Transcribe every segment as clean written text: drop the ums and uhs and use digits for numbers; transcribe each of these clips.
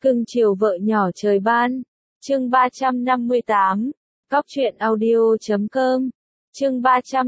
Cưng chiều vợ nhỏ trời ban. Chương 358. Góc truyện audio.com. Chương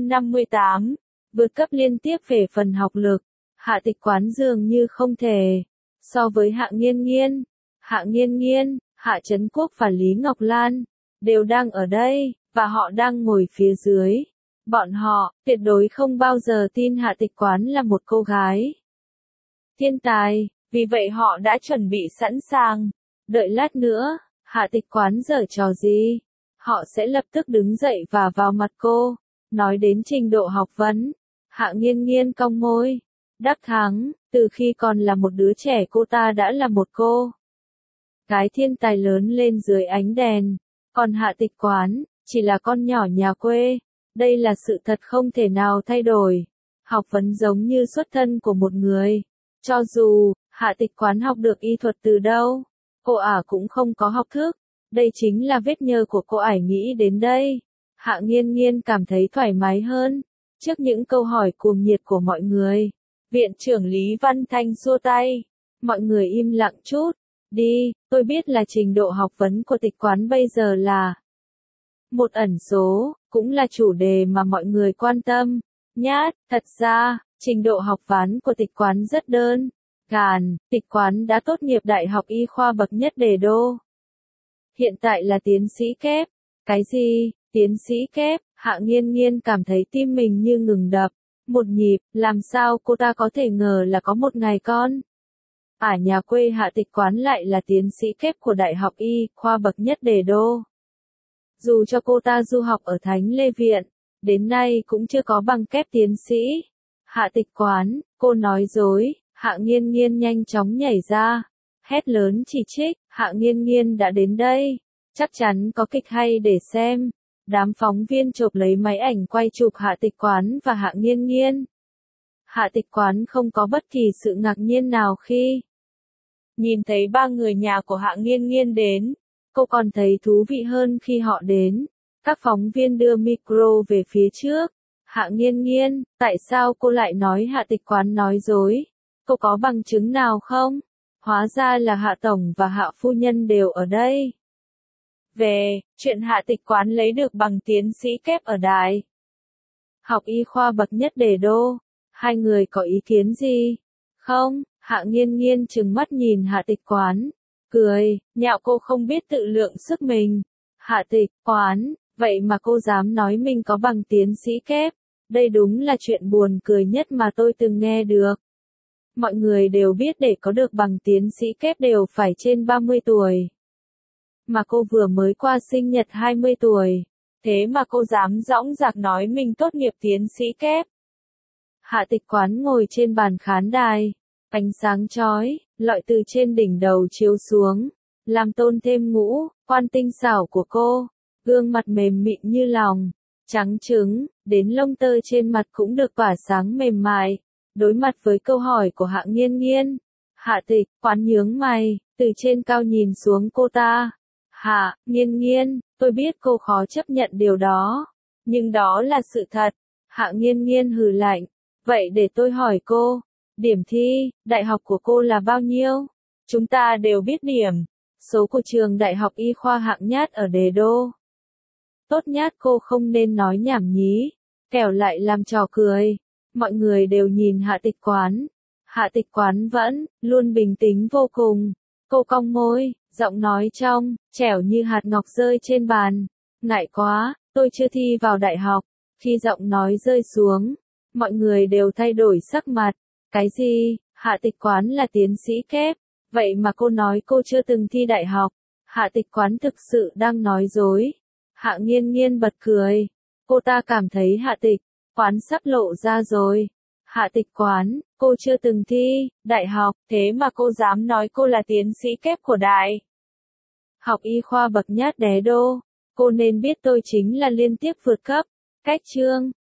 358. Vượt cấp liên tiếp về phần học lực. Hạ Tịch Quán dường như không thể so với Hạ Nghiên Nghiên. Hạ Nghiên Nghiên, Hạ Trấn Quốc và Lý Ngọc Lan đều đang ở đây, và họ đang ngồi phía dưới. Bọn họ tuyệt đối không bao giờ tin Hạ Tịch Quán là một cô gái thiên tài, vì vậy họ đã chuẩn bị sẵn sàng. Đợi lát nữa, Hạ Tịch Quán giở trò gì, họ sẽ lập tức đứng dậy và vào mặt cô. Nói đến trình độ học vấn, Hạ Nghiên Nghiên cong môi. Đắc Thắng, từ khi còn là một đứa trẻ cô ta đã là một cô gái thiên tài lớn lên dưới ánh đèn. Còn Hạ Tịch Quán, chỉ là con nhỏ nhà quê. Đây là sự thật không thể nào thay đổi. Học vấn giống như xuất thân của một người. Cho dù, Hạ Tịch Quán học được y thuật từ đâu, cô ả cũng không có học thức. Đây chính là vết nhơ của cô ải nghĩ đến đây. Hạ Nghiên Nghiên cảm thấy thoải mái hơn. Trước những câu hỏi cuồng nhiệt của mọi người, Viện trưởng Lý Văn Thanh xua tay. Mọi người im lặng chút. Đi, tôi biết là trình độ học vấn của Tịch Quán bây giờ là một ẩn số, cũng là chủ đề mà mọi người quan tâm. Nhát, thật ra, trình độ học vấn của Tịch Quán rất đơn giản. Tịch Quán đã tốt nghiệp Đại học Y khoa bậc nhất Đề Đô. Hiện tại là tiến sĩ kép. Cái gì? Tiến sĩ kép? Hạ Nghiên Nghiên cảm thấy tim mình như ngừng đập một nhịp. Làm sao cô ta có thể ngờ là có một ngày con ở nhà quê Hạ Tịch Quán lại là tiến sĩ kép của Đại học Y khoa bậc nhất Đề Đô. Dù cho cô ta du học ở Thánh Lê Viện, đến nay cũng chưa có bằng kép tiến sĩ. Hạ Tịch Quán, cô nói dối. Hạ Nghiên Nghiên nhanh chóng nhảy ra, hét lớn chỉ trích. Hạ Nghiên Nghiên đã đến đây, chắc chắn có kịch hay để xem. Đám phóng viên chộp lấy máy ảnh quay chụp Hạ Tịch Quán và Hạ Nghiên Nghiên. Hạ Tịch Quán không có bất kỳ sự ngạc nhiên nào khi nhìn thấy ba người nhà của Hạ Nghiên Nghiên đến. Cô còn thấy thú vị hơn khi họ đến. Các phóng viên đưa micro về phía trước. Hạ Nghiên Nghiên, tại sao cô lại nói Hạ Tịch Quán nói dối? Cô có bằng chứng nào không? Hóa ra là Hạ Tổng và Hạ Phu Nhân đều ở đây. Về chuyện Hạ Tịch Quán lấy được bằng tiến sĩ kép ở Đại học Y khoa bậc nhất Đề Đô, hai người có ý kiến gì? Không, Hạ Nghiên Nghiên trừng mắt nhìn Hạ Tịch Quán, cười, nhạo cô không biết tự lượng sức mình. Hạ Tịch Quán, vậy mà cô dám nói mình có bằng tiến sĩ kép. Đây đúng là chuyện buồn cười nhất mà tôi từng nghe được. Mọi người đều biết để có được bằng tiến sĩ kép đều phải trên 30 tuổi. Mà cô vừa mới qua sinh nhật 20 tuổi. Thế mà cô dám dõng dạc nói mình tốt nghiệp tiến sĩ kép. Hạ Tịch Quán ngồi trên bàn khán đài. Ánh sáng chói, lọi từ trên đỉnh đầu chiếu xuống, làm tôn thêm ngũ quan tinh xảo của cô. Gương mặt mềm mịn như lòng, trắng trứng, đến lông tơ trên mặt cũng được tỏa sáng mềm mại. Đối mặt với câu hỏi của Hạ Nghiên Nghiên, Hạ Tịch Quán nhướng mày, từ trên cao nhìn xuống cô ta. Hạ Nghiên Nghiên, tôi biết cô khó chấp nhận điều đó, nhưng đó là sự thật. Hạ Nghiên Nghiên hừ lạnh. Vậy để tôi hỏi cô, điểm thi đại học của cô là bao nhiêu? Chúng ta đều biết điểm số của trường Đại học Y khoa hạng nhát ở Đề Đô. Tốt nhát cô không nên nói nhảm nhí, kẻo lại làm trò cười. Mọi người đều nhìn Hạ Tịch Quán. Hạ Tịch Quán vẫn luôn bình tĩnh vô cùng. Cô cong môi, giọng nói trong trẻo như hạt ngọc rơi trên bàn. Ngại quá, tôi chưa thi vào đại học. Khi giọng nói rơi xuống, mọi người đều thay đổi sắc mặt. Cái gì? Hạ Tịch Quán là tiến sĩ kép, vậy mà cô nói cô chưa từng thi đại học. Hạ Tịch Quán thực sự đang nói dối. Hạ Nghiên Nghiên bật cười. Cô ta cảm thấy Hạ Tịch Quán sắp lộ ra rồi. Hạ Tịch Quán, cô chưa từng thi đại học, thế mà cô dám nói cô là tiến sĩ kép của Đại học Y khoa bậc nhất Đề Đô. Cô nên biết tôi chính là liên tiếp vượt cấp. Cách chương